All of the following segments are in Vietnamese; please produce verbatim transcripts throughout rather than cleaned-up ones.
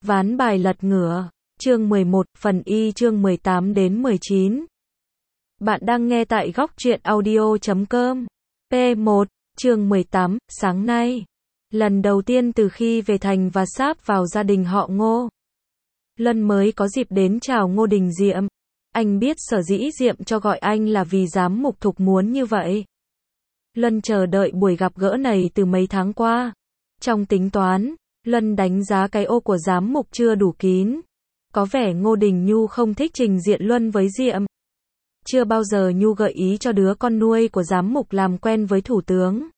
Ván bài lật ngửa, chương mười một, phần Y chương mười tám đến mười chín. Bạn đang nghe tại góc truyện audio chấm com. P một, chương mười tám, sáng nay. Lần đầu tiên từ khi về thành và sáp vào gia đình họ Ngô, Lân mới có dịp đến chào Ngô Đình Diệm. Anh biết sở dĩ Diệm cho gọi anh là vì giám mục Thục muốn như vậy. Lân chờ đợi buổi gặp gỡ này từ mấy tháng qua. Trong tính toán, Lân đánh giá cái ô của giám mục chưa đủ kín. Có vẻ Ngô Đình Nhu không thích trình diện Luân với Diệm. Chưa bao giờ Nhu gợi ý cho đứa con nuôi của giám mục làm quen với thủ tướng.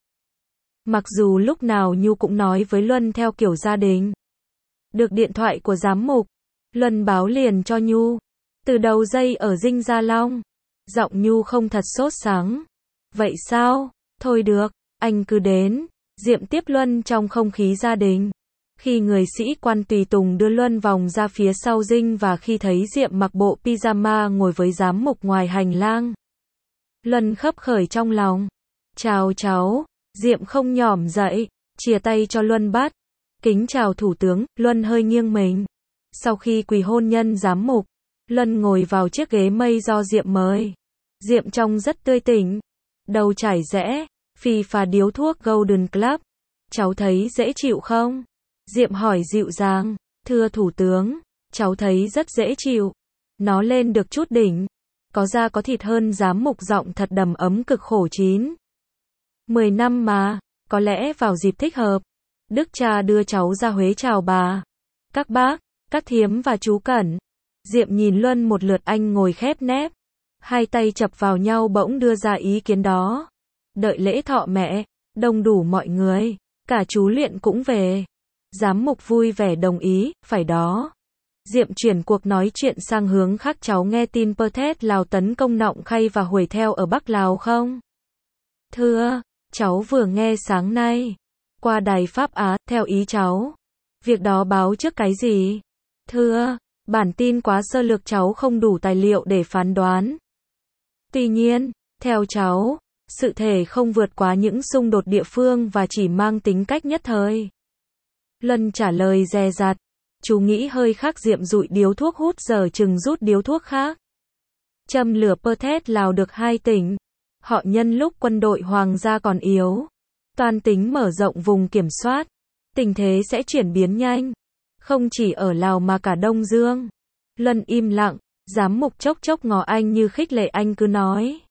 Mặc dù lúc nào Nhu cũng nói với Luân theo kiểu gia đình. Được điện thoại của giám mục, Luân báo liền cho Nhu. Từ đầu dây ở Dinh Gia Long. Giọng Nhu không thật sốt sắng. Vậy sao? Thôi được, anh cứ đến. Diệm tiếp Luân trong không khí gia đình. Khi người sĩ quan tùy tùng đưa Luân vòng ra phía sau dinh và khi thấy Diệm mặc bộ pyjama ngồi với giám mục ngoài hành lang, Luân khấp khởi trong lòng. Chào cháu. Diệm không nhỏm dậy, chìa tay cho Luân bắt. Kính chào thủ tướng. Luân hơi nghiêng mình. Sau khi quỳ hôn nhân giám mục, Luân ngồi vào chiếc ghế mây do Diệm mời. Diệm trông rất tươi tỉnh, đầu chải rẽ, phì phà điếu thuốc Golden Club. Cháu thấy dễ chịu không? Diệm hỏi dịu dàng. Thưa thủ tướng, cháu thấy rất dễ chịu. Nó lên được chút đỉnh. Có da có thịt hơn giám mục, giọng thật đầm ấm cực khổ chín. Mười năm mà, có lẽ vào dịp thích hợp, Đức cha đưa cháu ra Huế chào bà, các bác, các thiếm và chú Cẩn. Diệm nhìn Luân một lượt, anh ngồi khép nép. Hai tay chập vào nhau bỗng đưa ra ý kiến đó. Đợi lễ thọ mẹ, đông đủ mọi người, cả chú Luyện cũng về. Giám mục vui vẻ đồng ý, phải đó. Diệm chuyển cuộc nói chuyện sang hướng khác. Cháu nghe tin Perthes Lào tấn công Nọng Khay và Huồi Theo ở Bắc Lào không? Thưa, cháu vừa nghe sáng nay. Qua đài Pháp Á, theo ý cháu. Việc đó báo trước cái gì? Thưa, bản tin quá sơ lược, cháu không đủ tài liệu để phán đoán. Tuy nhiên, theo cháu, sự thể không vượt quá những xung đột địa phương và chỉ mang tính cách nhất thời. Lân trả lời dè dặt. Chú nghĩ hơi khác. Diệm dụi điếu thuốc hút, giờ chừng rút điếu thuốc khác. Châm lửa. Perthes Lào được hai tỉnh. Họ nhân lúc quân đội hoàng gia còn yếu, toan tính mở rộng vùng kiểm soát. Tình thế sẽ chuyển biến nhanh. Không chỉ ở Lào mà cả Đông Dương. Lân im lặng. Giám mục chốc chốc ngó anh như khích lệ. Anh cứ nói.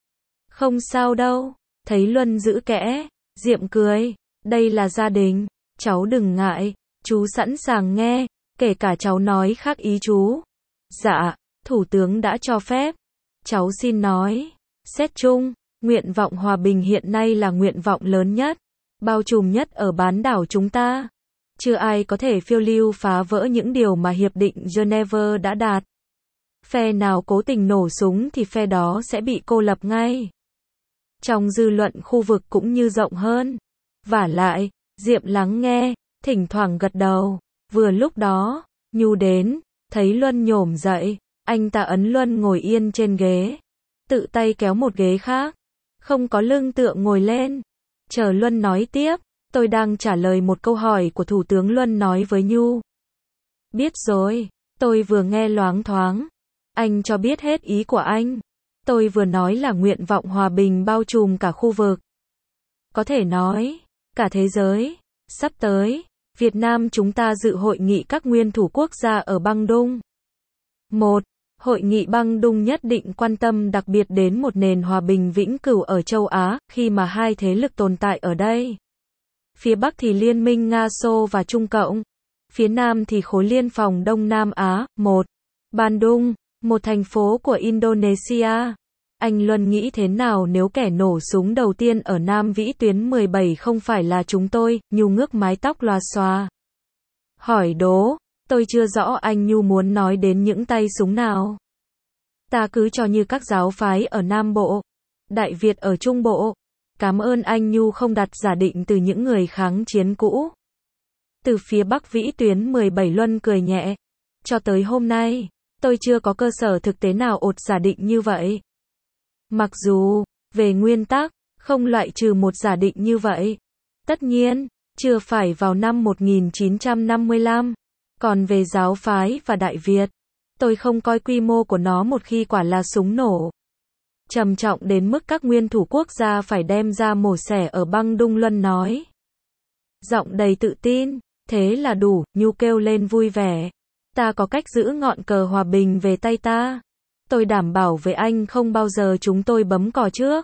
Không sao đâu. Thấy Luân giữ kẽ, Diệm cười. Đây là gia đình. Cháu đừng ngại. Chú sẵn sàng nghe. Kể cả cháu nói khác ý chú. Dạ, thủ tướng đã cho phép. Cháu xin nói. Xét chung, nguyện vọng hòa bình hiện nay là nguyện vọng lớn nhất, bao trùm nhất ở bán đảo chúng ta. Chưa ai có thể phiêu lưu phá vỡ những điều mà Hiệp định Geneva đã đạt. Phe nào cố tình nổ súng thì phe đó sẽ bị cô lập ngay. Trong dư luận khu vực cũng như rộng hơn. Vả lại, Diệm lắng nghe, thỉnh thoảng gật đầu. Vừa lúc đó, Nhu đến, thấy Luân nhổm dậy, anh ta ấn Luân ngồi yên trên ghế, tự tay kéo một ghế khác, không có lưng tựa ngồi lên. Chờ Luân nói tiếp. Tôi đang trả lời một câu hỏi của thủ tướng. Luân nói với Nhu. Biết rồi, tôi vừa nghe loáng thoáng. Anh cho biết hết ý của anh. Tôi vừa nói là nguyện vọng hòa bình bao trùm cả khu vực. Có thể nói, cả thế giới. Sắp tới, Việt Nam chúng ta dự hội nghị các nguyên thủ quốc gia ở Bang Đung. Một, hội nghị Bang Đung nhất định quan tâm đặc biệt đến một nền hòa bình vĩnh cửu ở châu Á, khi mà hai thế lực tồn tại ở đây. Phía Bắc thì Liên minh Nga-Xô và Trung Cộng. Phía Nam thì khối liên phòng Đông Nam Á. Một. Bandung, một thành phố của Indonesia. Anh Luân nghĩ thế nào nếu kẻ nổ súng đầu tiên ở Nam Vĩ tuyến mười bảy không phải là chúng tôi? Nhu ngước mái tóc loà xòa. Hỏi đố. Tôi chưa rõ anh Nhu muốn nói đến những tay súng nào. Ta cứ cho như các giáo phái ở Nam Bộ, Đại Việt ở Trung Bộ. Cảm ơn anh Nhu không đặt giả định từ những người kháng chiến cũ. Từ phía Bắc Vĩ tuyến mười bảy. Luân cười nhẹ. Cho tới hôm nay, tôi chưa có cơ sở thực tế nào ột giả định như vậy. Mặc dù, về nguyên tắc, không loại trừ một giả định như vậy. Tất nhiên, chưa phải vào năm một nghìn chín trăm năm mươi lăm. Còn về giáo phái và Đại Việt, tôi không coi quy mô của nó một khi quả là súng nổ trầm trọng đến mức các nguyên thủ quốc gia phải đem ra mổ xẻ ở băng đung. Luân nói, giọng đầy tự tin. Thế là đủ, Nhu kêu lên vui vẻ. Ta có cách giữ ngọn cờ hòa bình về tay ta. Tôi đảm bảo với anh không bao giờ chúng tôi bấm còi trước.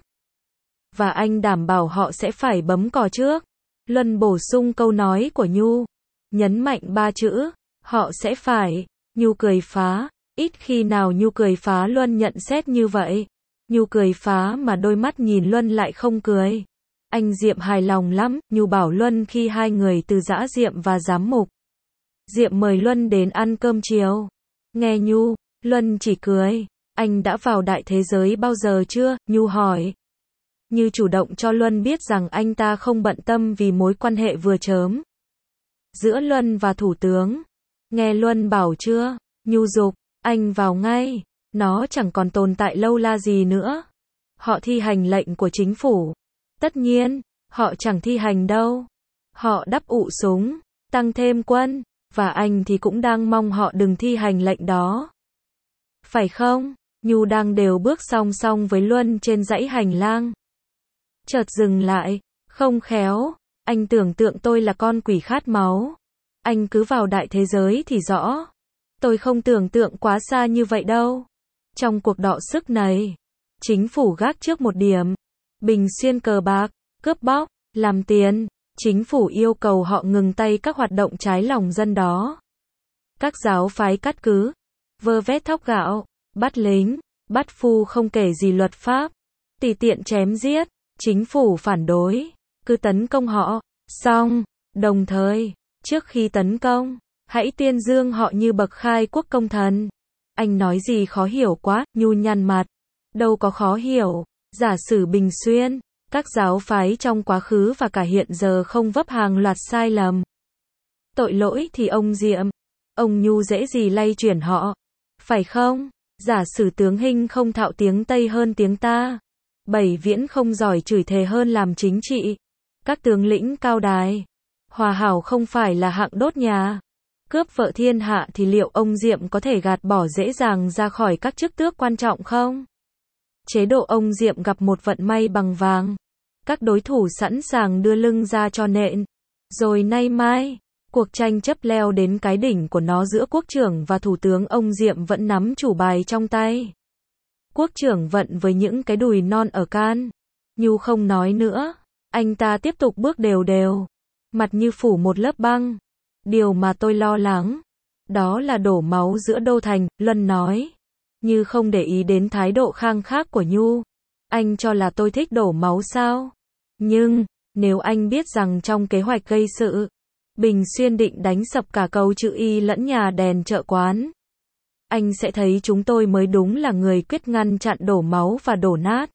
Và anh đảm bảo họ sẽ phải bấm còi trước. Luân bổ sung câu nói của Nhu, nhấn mạnh ba chữ, họ sẽ phải. Nhu cười phá, ít khi nào Nhu cười phá Luân nhận xét như vậy. Nhu cười phá mà đôi mắt nhìn Luân lại không cười. Anh Diệm hài lòng lắm, Nhu bảo Luân khi hai người từ Dã Diệm và giám mục Diệm mời Luân đến ăn cơm chiều. Nghe Nhu, Luân chỉ cười. Anh đã vào đại thế giới bao giờ chưa? Nhu hỏi. Như chủ động cho Luân biết rằng anh ta không bận tâm vì mối quan hệ vừa chớm giữa Luân và thủ tướng. Nghe Luân bảo chưa? Nhu dục, anh vào ngay. Nó chẳng còn tồn tại lâu la gì nữa. Họ thi hành lệnh của chính phủ. Tất nhiên, họ chẳng thi hành đâu. Họ đắp ụ súng, tăng thêm quân, và anh thì cũng đang mong họ đừng thi hành lệnh đó. Phải không? Nhu đang đều bước song song với Luân trên dãy hành lang. Chợt dừng lại, không khéo, anh tưởng tượng tôi là con quỷ khát máu. Anh cứ vào đại thế giới thì rõ. Tôi không tưởng tượng quá xa như vậy đâu. Trong cuộc đọ sức này, chính phủ gác trước một điểm. Bình Xuyên cờ bạc, cướp bóc, làm tiền. Chính phủ yêu cầu họ ngừng tay các hoạt động trái lòng dân đó. Các giáo phái cắt cứ, vơ vét thóc gạo, bắt lính, bắt phu không kể gì luật pháp. Tùy tiện chém giết. Chính phủ phản đối, cứ tấn công họ. Xong, đồng thời, trước khi tấn công, hãy tuyên dương họ như bậc khai quốc công thần. Anh nói gì khó hiểu quá, Nhu nhăn mặt. Đâu có khó hiểu. Giả sử Bình Xuyên, các giáo phái trong quá khứ và cả hiện giờ không vấp hàng loạt sai lầm, tội lỗi thì ông Diệm, ông Nhu dễ gì lay chuyển họ. Phải không? Giả sử tướng Hinh không thạo tiếng Tây hơn tiếng ta. Bảy Viễn không giỏi chửi thề hơn làm chính trị. Các tướng lĩnh cao đài, Hòa Hảo không phải là hạng đốt nhà, cướp vợ thiên hạ thì liệu ông Diệm có thể gạt bỏ dễ dàng ra khỏi các chức tước quan trọng không? Chế độ ông Diệm gặp một vận may bằng vàng. Các đối thủ sẵn sàng đưa lưng ra cho nện. Rồi nay mai, cuộc tranh chấp leo đến cái đỉnh của nó giữa quốc trưởng và thủ tướng. Ông Diệm vẫn nắm chủ bài trong tay. Quốc trưởng vận với những cái đùi non ở can. Nhu không nói nữa. Anh ta tiếp tục bước đều đều. Mặt như phủ một lớp băng. Điều mà tôi lo lắng, đó là đổ máu giữa đô thành, Luân nói. Như không để ý đến thái độ khang khác của Nhu. Anh cho là tôi thích đổ máu sao? Nhưng, nếu anh biết rằng trong kế hoạch gây sự, Bình Xuyên định đánh sập cả cầu chữ Y lẫn nhà đèn chợ quán, anh sẽ thấy chúng tôi mới đúng là người quyết ngăn chặn đổ máu và đổ nát.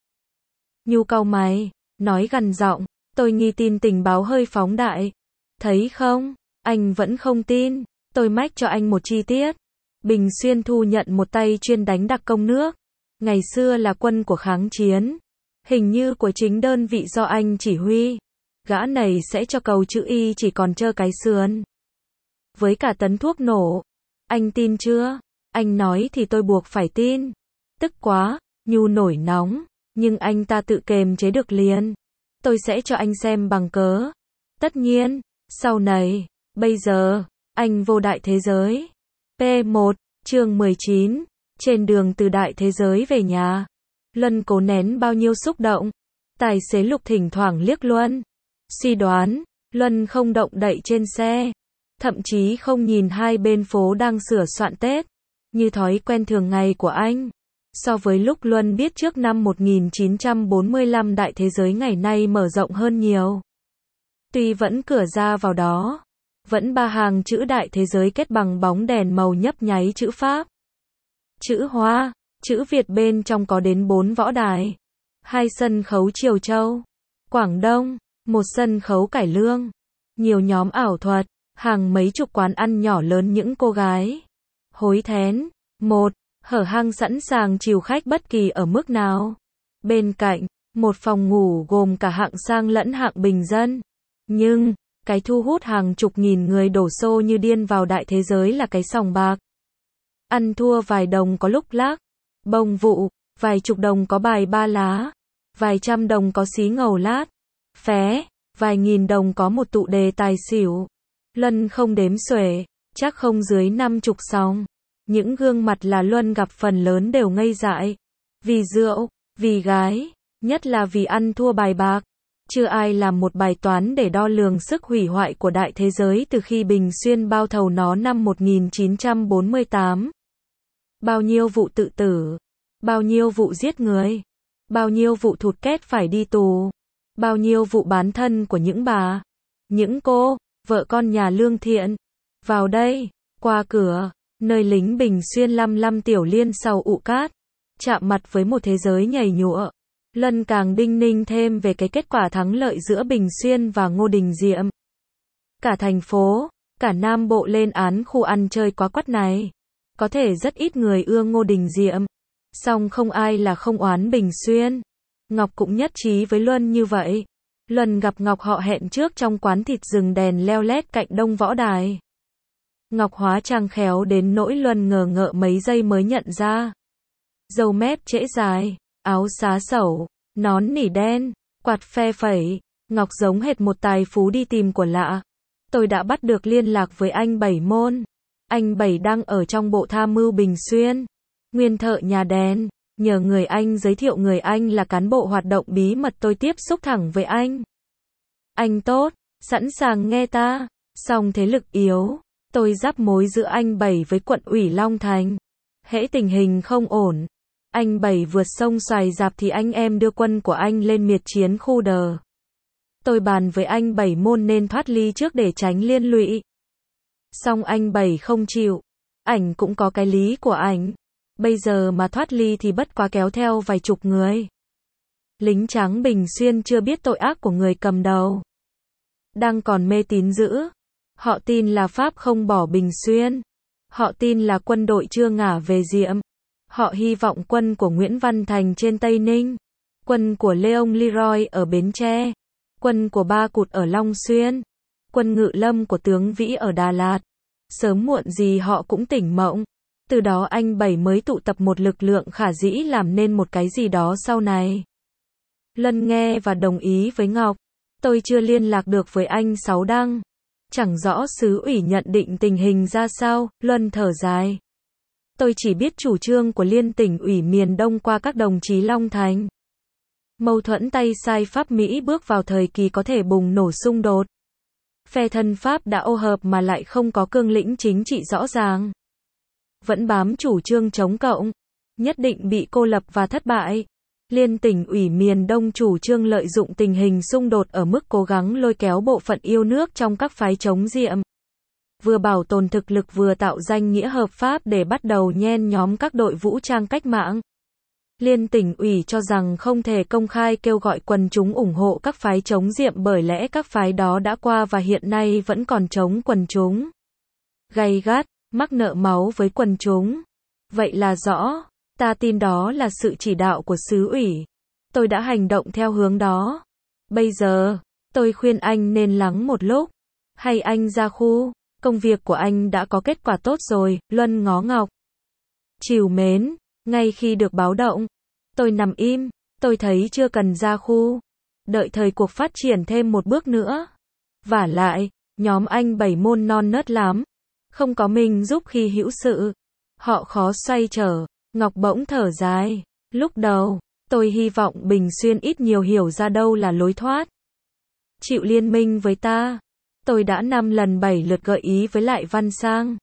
Nhu cau mày, nói gằn giọng, tôi nghi tin tình báo hơi phóng đại. Thấy không? Anh vẫn không tin. Tôi mách cho anh một chi tiết. Bình Xuyên thu nhận một tay chuyên đánh đặc công nước. Ngày xưa là quân của kháng chiến. Hình như của chính đơn vị do anh chỉ huy. Gã này sẽ cho cầu chữ Y chỉ còn trơ cái sườn. Với cả tấn thuốc nổ. Anh tin chưa? Anh nói thì tôi buộc phải tin. Tức quá, Nhu nổi nóng. Nhưng anh ta tự kềm chế được liền. Tôi sẽ cho anh xem bằng cớ. Tất nhiên, sau này, bây giờ, anh vô đại thế giới. P một, chương mười chín, trên đường từ đại thế giới về nhà. Luân cố nén bao nhiêu xúc động. Tài xế Lục thỉnh thoảng liếc Luân. Suy đoán, Luân không động đậy trên xe. Thậm chí không nhìn hai bên phố đang sửa soạn Tết. Như thói quen thường ngày của anh. So với lúc Luân biết trước năm một nghìn chín trăm bốn mươi lăm đại thế giới ngày nay mở rộng hơn nhiều. Tuy vẫn cửa ra vào đó, vẫn ba hàng chữ đại thế giới kết bằng bóng đèn màu nhấp nháy chữ Pháp, chữ Hoa, chữ Việt, bên trong có đến bốn võ đài, hai sân khấu Triều Châu, Quảng Đông, một sân khấu cải lương, nhiều nhóm ảo thuật, hàng mấy chục quán ăn nhỏ lớn những cô gái hối thén, một hở hang sẵn sàng chiều khách bất kỳ ở mức nào. Bên cạnh, một phòng ngủ gồm cả hạng sang lẫn hạng bình dân. Nhưng, Cái thu hút hàng chục nghìn người đổ xô như điên vào đại thế giới là cái sòng bạc. Ăn thua vài đồng có lúc lác, bông vụ, vài chục đồng có bài ba lá, vài trăm đồng có xí ngầu lát, phé, vài nghìn đồng có một tụ đề tài xỉu. Luân không đếm xuể, chắc không dưới năm chục sòng. Những gương mặt là Luân gặp phần lớn đều ngây dại. Vì rượu, vì gái, nhất là vì ăn thua bài bạc. Chưa ai làm một bài toán để đo lường sức hủy hoại của đại thế giới từ khi Bình Xuyên bao thầu nó năm một nghìn chín trăm bốn mươi tám. Bao nhiêu vụ tự tử, bao nhiêu vụ giết người, bao nhiêu vụ thụt két phải đi tù, bao nhiêu vụ bán thân của những bà, những cô, vợ con nhà lương thiện. Vào đây, qua cửa, nơi lính Bình Xuyên lăm lăm tiểu liên sau ụ cát, chạm mặt với một thế giới nhảy nhụa. Luân càng đinh ninh thêm về cái kết quả thắng lợi giữa Bình Xuyên và Ngô Đình Diệm. Cả thành phố, cả Nam Bộ lên án khu ăn chơi quá quắt này. Có thể rất ít người ưa Ngô Đình Diệm, song không ai là không oán Bình Xuyên. Ngọc cũng nhất trí với Luân như vậy. Luân gặp Ngọc họ hẹn trước trong quán thịt rừng đèn leo lét cạnh Đông Võ Đài. Ngọc hóa trang khéo đến nỗi Luân ngờ ngợ mấy giây mới nhận ra. Râu mép trễ dài, áo xá xẩu, nón nỉ đen, quạt phe phẩy, Ngọc giống hệt một tài phú đi tìm của lạ. Tôi đã bắt được liên lạc với anh Bảy Môn. Anh Bảy đang ở trong bộ tham mưu Bình Xuyên. Nguyên thợ nhà đèn, nhờ người anh giới thiệu người anh là cán bộ hoạt động bí mật. Tôi tiếp xúc thẳng với anh. Anh tốt, sẵn sàng nghe ta, song thế lực yếu. Tôi giáp mối giữa anh Bảy với quận ủy Long Thành. Hễ tình hình không ổn, anh Bảy vượt sông xoài rạp thì anh em đưa quân của anh lên miệt chiến khu đờ. Tôi bàn với anh Bảy Môn nên thoát ly trước để tránh liên lụy. Song anh Bảy không chịu. Ảnh cũng có cái lý của ảnh. Bây giờ mà thoát ly thì bất quá kéo theo vài chục người. Lính trắng Bình Xuyên chưa biết tội ác của người cầm đầu. Đang còn mê tín dữ. Họ tin là Pháp không bỏ Bình Xuyên. Họ tin là quân đội chưa ngả về Diệm. Họ hy vọng quân của Nguyễn Văn Thành trên Tây Ninh, quân của Leon Leroy ở Bến Tre, quân của Ba Cụt ở Long Xuyên, quân Ngự Lâm của tướng Vĩ ở Đà Lạt. Sớm muộn gì họ cũng tỉnh mộng. Từ đó anh Bảy mới tụ tập một lực lượng khả dĩ làm nên một cái gì đó sau này. Luân nghe và đồng ý với Ngọc. Tôi chưa liên lạc được với anh Sáu Đăng. Chẳng rõ xứ ủy nhận định tình hình ra sao. Luân thở dài. Tôi chỉ biết chủ trương của Liên tỉnh ủy miền Đông qua các đồng chí Long Thành. Mâu thuẫn tay sai Pháp Mỹ bước vào thời kỳ có thể bùng nổ xung đột. Phe thân Pháp đã ô hợp mà lại không có cương lĩnh chính trị rõ ràng. Vẫn bám chủ trương chống cộng. Nhất định bị cô lập và thất bại. Liên tỉnh ủy miền Đông chủ trương lợi dụng tình hình xung đột ở mức cố gắng lôi kéo bộ phận yêu nước trong các phái chống Diệm. Vừa bảo tồn thực lực vừa tạo danh nghĩa hợp pháp để bắt đầu nhen nhóm các đội vũ trang cách mạng. Liên tỉnh ủy cho rằng không thể công khai kêu gọi quần chúng ủng hộ các phái chống Diệm bởi lẽ các phái đó đã qua và hiện nay vẫn còn chống quần chúng. Gay gắt, mắc nợ máu với quần chúng. Vậy là rõ, ta tin đó là sự chỉ đạo của xứ ủy. Tôi đã hành động theo hướng đó. Bây giờ, tôi khuyên anh nên lắng một lúc. Hay anh ra khu. Công việc của anh đã có kết quả tốt rồi. Luân ngó Ngọc. Trìu mến, ngay khi được báo động, tôi nằm im, tôi thấy chưa cần ra khu. Đợi thời cuộc phát triển thêm một bước nữa. Vả lại, nhóm anh Bảy Môn non nớt lắm. Không có mình giúp khi hữu sự. Họ khó xoay trở. Ngọc bỗng thở dài. Lúc đầu, tôi hy vọng Bình Xuyên ít nhiều hiểu ra đâu là lối thoát. Chịu liên minh với ta. Tôi đã năm lần bảy lượt gợi ý với lại Văn Sang,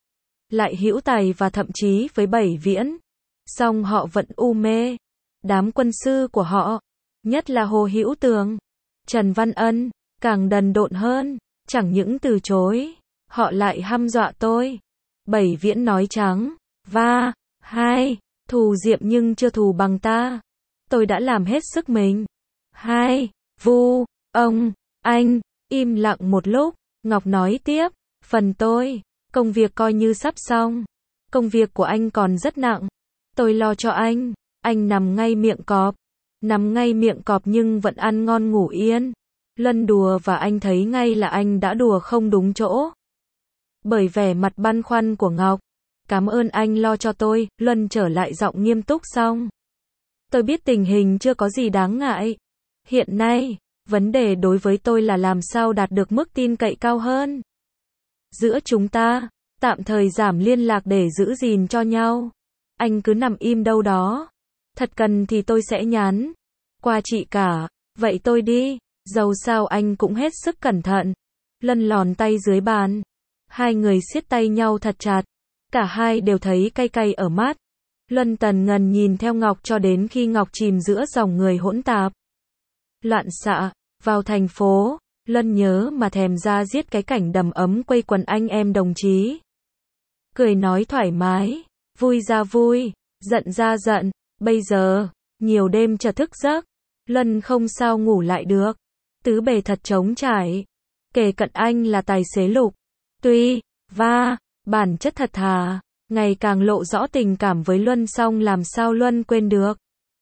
lại Hữu Tài và thậm chí với Bảy Viễn. Song họ vẫn u mê. Đám quân sư của họ, nhất là Hồ Hữu Tường, Trần Văn Ân, càng đần độn hơn. Chẳng những từ chối, họ lại hăm dọa tôi. Bảy Viễn nói trắng, va, hai, thù Diệm nhưng chưa thù bằng ta. Tôi đã làm hết sức mình. Hai, vu, ông, anh. Im lặng một lúc, Ngọc nói tiếp, phần tôi, công việc coi như sắp xong. Công việc của anh còn rất nặng. Tôi lo cho anh, anh nằm ngay miệng cọp. Nằm ngay miệng cọp nhưng vẫn ăn ngon ngủ yên. Lân đùa và anh thấy ngay là anh đã đùa không đúng chỗ. Bởi vẻ mặt băn khoăn của Ngọc. Cảm ơn anh lo cho tôi, Luân trở lại giọng nghiêm túc xong. Tôi biết tình hình chưa có gì đáng ngại. Hiện nay, vấn đề đối với tôi là làm sao đạt được mức tin cậy cao hơn. Giữa chúng ta, tạm thời giảm liên lạc để giữ gìn cho nhau. Anh cứ nằm im đâu đó. Thật cần thì tôi sẽ nhắn qua chị cả. Vậy tôi đi. Dầu sao anh cũng hết sức cẩn thận. Lân lòn tay dưới bàn. Hai người siết tay nhau thật chặt. Cả hai đều thấy cay cay ở mắt. Luân tần ngần nhìn theo Ngọc cho đến khi Ngọc chìm giữa dòng người hỗn tạp. Loạn xạ, vào thành phố, Luân nhớ mà thèm ra giết cái cảnh đầm ấm quây quần anh em đồng chí. Cười nói thoải mái, vui ra vui, giận ra giận, bây giờ, nhiều đêm chờ thức giấc, Luân không sao ngủ lại được. Tứ bề thật trống trải. Kể cận anh là tài xế Lục. Tuy, va, bản chất thật thà, ngày càng lộ rõ tình cảm với Luân song làm sao Luân quên được.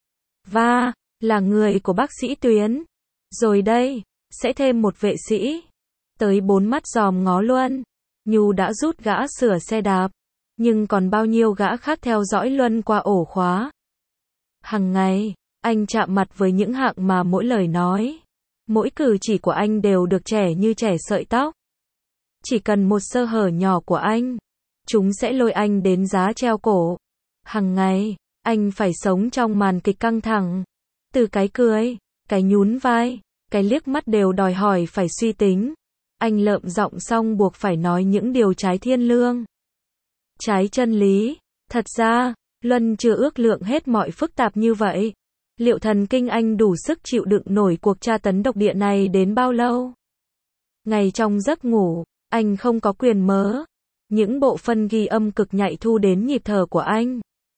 Va, là người của bác sĩ Tuyến. Rồi đây, sẽ thêm một vệ sĩ. Tới bốn mắt dòm ngó Luân. Nhu đã rút gã sửa xe đạp. Nhưng còn bao nhiêu gã khác theo dõi Luân qua ổ khóa. Hằng ngày, anh chạm mặt với những hạng mà mỗi lời nói, mỗi cử chỉ của anh đều được trẻ như trẻ sợi tóc. Chỉ cần một sơ hở nhỏ của anh, chúng sẽ lôi anh đến giá treo cổ. Hằng ngày, anh phải sống trong màn kịch căng thẳng. Từ cái cười, cái nhún vai, cái liếc mắt đều đòi hỏi phải suy tính. Anh lợm giọng xong buộc phải nói những điều trái thiên lương, trái chân lý. Thật ra, Luân chưa ước lượng hết mọi phức tạp như vậy. Liệu thần kinh anh đủ sức chịu đựng nổi cuộc tra tấn độc địa này đến bao lâu? Ngày trong giấc ngủ, anh không có quyền mớ những bộ phân ghi âm cực nhạy thu đến nhịp thở của anh.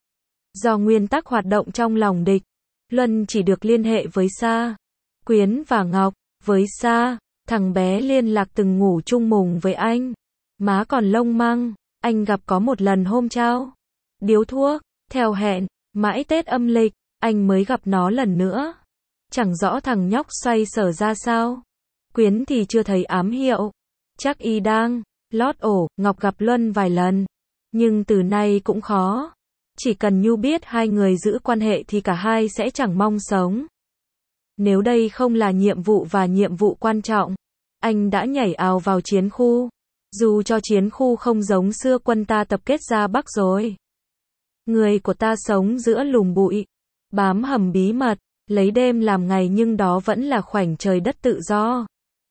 Do nguyên tắc hoạt động trong lòng địch, Luân chỉ được liên hệ với Sa, Quyến và Ngọc. Với Sa, thằng bé liên lạc từng ngủ chung mùng với anh. Má còn lông măng, anh gặp có một lần hôm trao điếu thuốc, theo hẹn, mãi Tết âm lịch, anh mới gặp nó lần nữa. Chẳng rõ thằng nhóc xoay sở ra sao. Quyến thì chưa thấy ám hiệu. Chắc y đang lót ổ. Ngọc gặp Luân vài lần, nhưng từ nay cũng khó. Chỉ cần Nhu biết hai người giữ quan hệ thì cả hai sẽ chẳng mong sống. Nếu đây không là nhiệm vụ và nhiệm vụ quan trọng, anh đã nhảy ào vào chiến khu. Dù cho chiến khu không giống xưa quân ta tập kết ra Bắc rồi. Người của ta sống giữa lùm bụi, bám hầm bí mật, lấy đêm làm ngày nhưng đó vẫn là khoảnh trời đất tự do.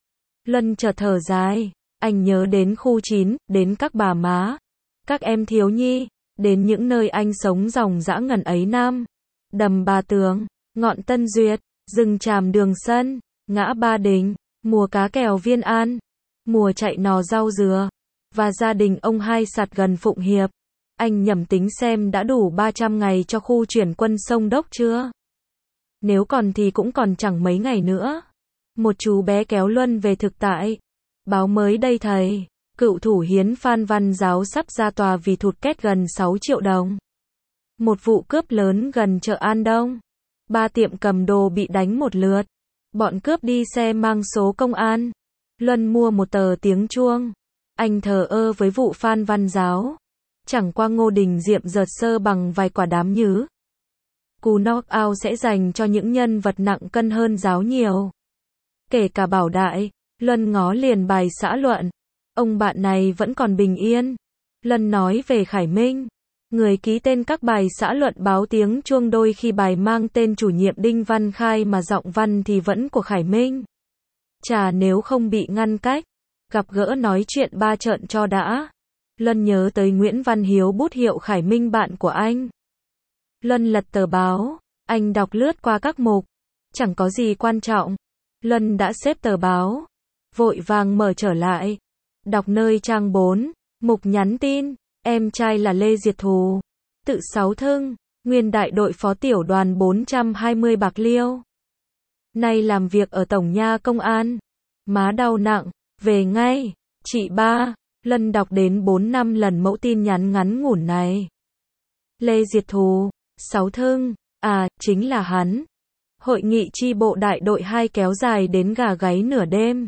Luân chợt thở dài, anh nhớ đến khu chín, đến các bà má, các em thiếu nhi, đến những nơi anh sống dòng dã ngần ấy năm. Đầm Bà Tường, ngọn Tân Duyệt, rừng tràm Đường Sân, ngã Ba Đình, mùa cá kèo Viên An, mùa chạy nò rau dừa, và gia đình ông Hai sạt gần Phụng Hiệp. Anh nhẩm tính xem đã đủ ba trăm ngày cho khu chuyển quân sông Đốc chưa? Nếu còn thì cũng còn chẳng mấy ngày nữa. Một chú bé kéo Luân về thực tại. Báo mới đây thầy, cựu thủ hiến Phan Văn Giáo sắp ra tòa vì thụt két gần sáu triệu đồng. Một vụ cướp lớn gần chợ An Đông. Ba tiệm cầm đồ bị đánh một lượt. Bọn cướp đi xe mang số công an. Luân mua một tờ tiếng chuông. Anh thờ ơ với vụ Phan Văn Giáo. Chẳng qua Ngô Đình Diệm giật sơ bằng vài quả đám nhứ. Cú knock-out sẽ dành cho những nhân vật nặng cân hơn Giáo nhiều. Kể cả Bảo Đại, Luân ngó liền bài xã luận. Ông bạn này vẫn còn bình yên. Luân nói về Khải Minh. Người ký tên các bài xã luận báo tiếng chuông đôi khi bài mang tên chủ nhiệm Đinh Văn Khai mà giọng văn thì vẫn của Khải Minh. Chà nếu không bị ngăn cách, gặp gỡ nói chuyện ba trợn cho đã. Luân nhớ tới Nguyễn Văn Hiếu bút hiệu Khải Minh bạn của anh. Luân lật tờ báo, anh đọc lướt qua các mục. Chẳng có gì quan trọng. Luân đã xếp tờ báo, vội vàng mở trở lại. Đọc nơi trang bốn, mục nhắn tin, em trai là Lê Diệt Thù. Tự Sáu Thưng, nguyên đại đội phó tiểu đoàn bốn trăm hai mươi Bạc Liêu. Nay làm việc ở Tổng nha Công an. Má đau nặng, về ngay, chị ba. Luân đọc đến bốn năm lần mẫu tin nhắn ngắn ngủn này. Lê Diệt Thù, Sáu Thưng, à, chính là hắn. Hội nghị chi bộ đại đội hai kéo dài đến gà gáy nửa đêm.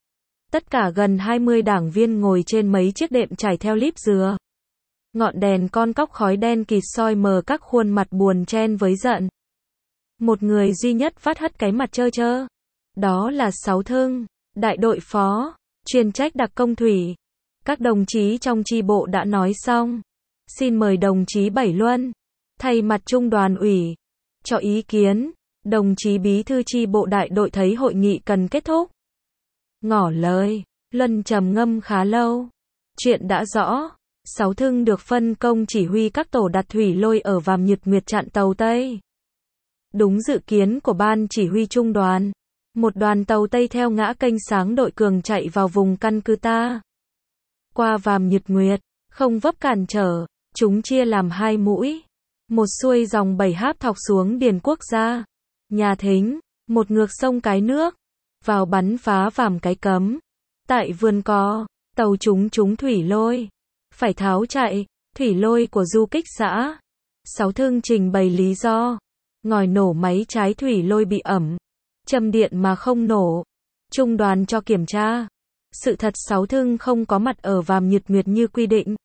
Tất cả gần hai mươi đảng viên ngồi trên mấy chiếc đệm trải theo líp dừa. Ngọn đèn con cóc khói đen kịt soi mờ các khuôn mặt buồn chen với giận. Một người duy nhất vắt hất cái mặt trơ trơ. Đó là Sáu Thưng, đại đội phó, chuyên trách đặc công thủy. Các đồng chí trong chi bộ đã nói xong. Xin mời đồng chí Bảy Luân, thay mặt trung đoàn ủy, cho ý kiến. Đồng chí bí thư chi bộ đại đội thấy hội nghị cần kết thúc. Ngỏ lời, Luân trầm ngâm khá lâu. Chuyện đã rõ, Sáu Thưng được phân công chỉ huy các tổ đặt thủy lôi ở Vàm Nhật Nguyệt chặn tàu Tây. Đúng dự kiến của ban chỉ huy trung đoàn, một đoàn tàu Tây theo ngã kênh Sáng Đội Cường chạy vào vùng căn cứ ta. Qua Vàm Nhật Nguyệt, không vấp cản trở, chúng chia làm hai mũi. Một xuôi dòng Bảy Háp thọc xuống Điền Quốc Gia, Nhà Thính, một ngược sông Cái Nước, vào bắn phá Vàm Cái Cấm. Tại vườn cò, tàu chúng trúng thủy lôi, phải tháo chạy, thủy lôi của du kích xã. Sáu Thưng trình bày lý do, ngòi nổ máy trái thủy lôi bị ẩm, châm điện mà không nổ. Trung đoàn cho kiểm tra. Sự thật Sáu Thưng không có mặt ở Vàm Nhật Nguyệt như quy định.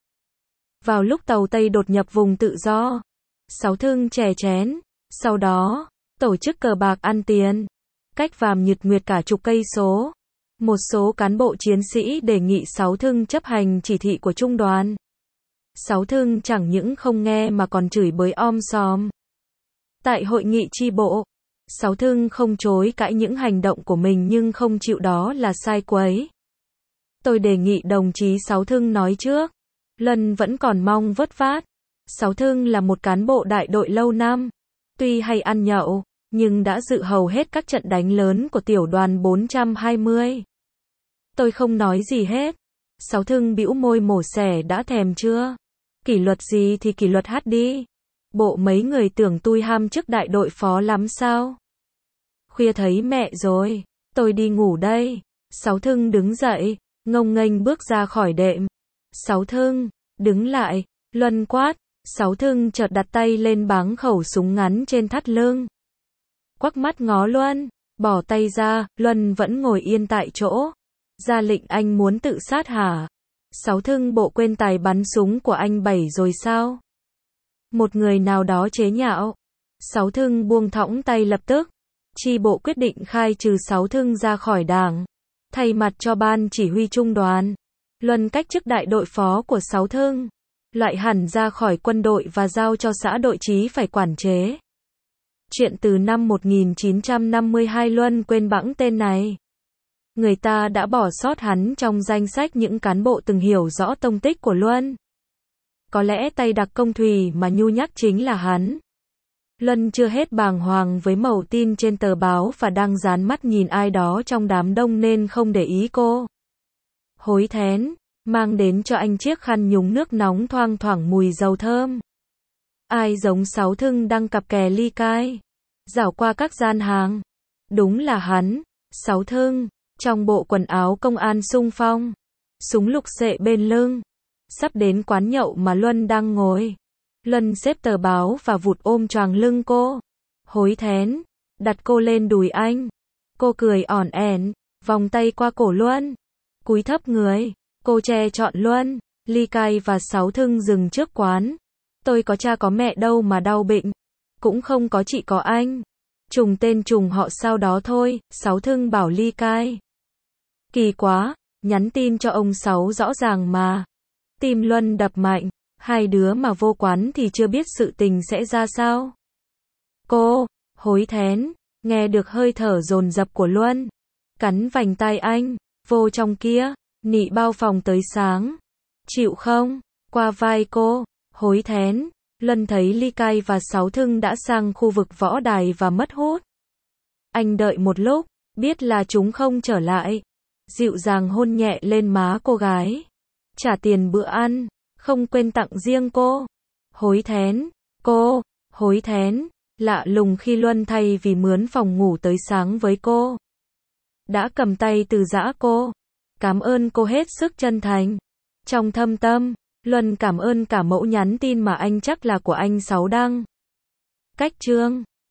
Vào lúc tàu Tây đột nhập vùng tự do, Sáu Thưng chè chén, sau đó, tổ chức cờ bạc ăn tiền. Cách Vàm Nhật Nguyệt cả chục cây số. Một số cán bộ chiến sĩ đề nghị Sáu Thưng chấp hành chỉ thị của trung đoàn. Sáu Thưng chẳng những không nghe mà còn chửi bới om sòm. Tại hội nghị chi bộ, Sáu Thưng không chối cãi những hành động của mình nhưng không chịu đó là sai quấy. Tôi đề nghị đồng chí Sáu Thưng nói trước. Luân vẫn còn mong vớt vát. Sáu Thưng là một cán bộ đại đội lâu năm. Tuy hay ăn nhậu, nhưng đã dự hầu hết các trận đánh lớn của tiểu đoàn bốn trăm hai mươi. Tôi không nói gì hết. Sáu Thưng bĩu môi mổ xẻ đã thèm chưa? Kỷ luật gì thì kỷ luật hát đi. Bộ mấy người tưởng tôi ham chức đại đội phó lắm sao? Khuya thấy mẹ rồi, tôi đi ngủ đây. Sáu Thưng đứng dậy, ngông nghênh bước ra khỏi đệm. Sáu Thưng, đứng lại, Luân quát. Sáu Thưng chợt đặt tay lên báng khẩu súng ngắn trên thắt lưng. Quắc mắt ngó Luân, bỏ tay ra, Luân vẫn ngồi yên tại chỗ. Ra lệnh anh muốn tự sát hả? Sáu Thưng bộ quên tài bắn súng của anh Bảy rồi sao? Một người nào đó chế nhạo. Sáu Thưng buông thõng tay lập tức. Chi bộ quyết định khai trừ Sáu Thưng ra khỏi đảng. Thay mặt cho ban chỉ huy trung đoàn, Luân cách chức đại đội phó của Sáu Thưng. Loại hẳn ra khỏi quân đội và giao cho xã đội trí phải quản chế. Chuyện từ năm một nghìn chín trăm năm mươi hai Luân quên bẵng tên này. Người ta đã bỏ sót hắn trong danh sách những cán bộ từng hiểu rõ tông tích của Luân. Có lẽ tay đặc công thủy mà nhu nhắc chính là hắn. Luân chưa hết bàng hoàng với mẩu tin trên tờ báo và đang dán mắt nhìn ai đó trong đám đông nên không để ý cô. Hối thén, mang đến cho anh chiếc khăn nhúng nước nóng thoang thoảng mùi dầu thơm. Ai giống Sáu Thưng đang cặp kè ly cai, dạo qua các gian hàng. Đúng là hắn, Sáu Thưng, trong bộ quần áo công an xung phong, súng lục xệ bên lưng. Sắp đến quán nhậu mà Luân đang ngồi. Luân xếp tờ báo và vụt ôm choàng lưng cô. Hối thén, đặt cô lên đùi anh. Cô cười ỏn ẻn, vòng tay qua cổ Luân. Cúi thấp người, cô che trọn Luân. Ly Cai và Sáu Thưng dừng trước quán. Tôi có cha có mẹ đâu mà đau bệnh. Cũng không có chị có anh. Trùng tên trùng họ sau đó thôi, Sáu Thưng bảo Ly Cai. Kỳ quá, nhắn tin cho ông Sáu rõ ràng mà. Tim Luân đập mạnh, hai đứa mà vô quán thì chưa biết sự tình sẽ ra sao. Cô, hối thén, nghe được hơi thở dồn dập của Luân. Cắn vành tai anh, vô trong kia, nị bao phòng tới sáng. Chịu không? Qua vai cô, hối thén. Luân thấy Ly Cai và Sáu Thưng đã sang khu vực võ đài và mất hút. Anh đợi một lúc, biết là chúng không trở lại. Dịu dàng hôn nhẹ lên má cô gái. Trả tiền bữa ăn, không quên tặng riêng cô. Hối thén, cô, hối thén, lạ lùng khi Luân thay vì mướn phòng ngủ tới sáng với cô. Đã cầm tay từ giã cô. Cảm ơn cô hết sức chân thành. Trong thâm tâm, Luân cảm ơn cả mẫu nhắn tin mà anh chắc là của anh Sáu đăng. Cách chương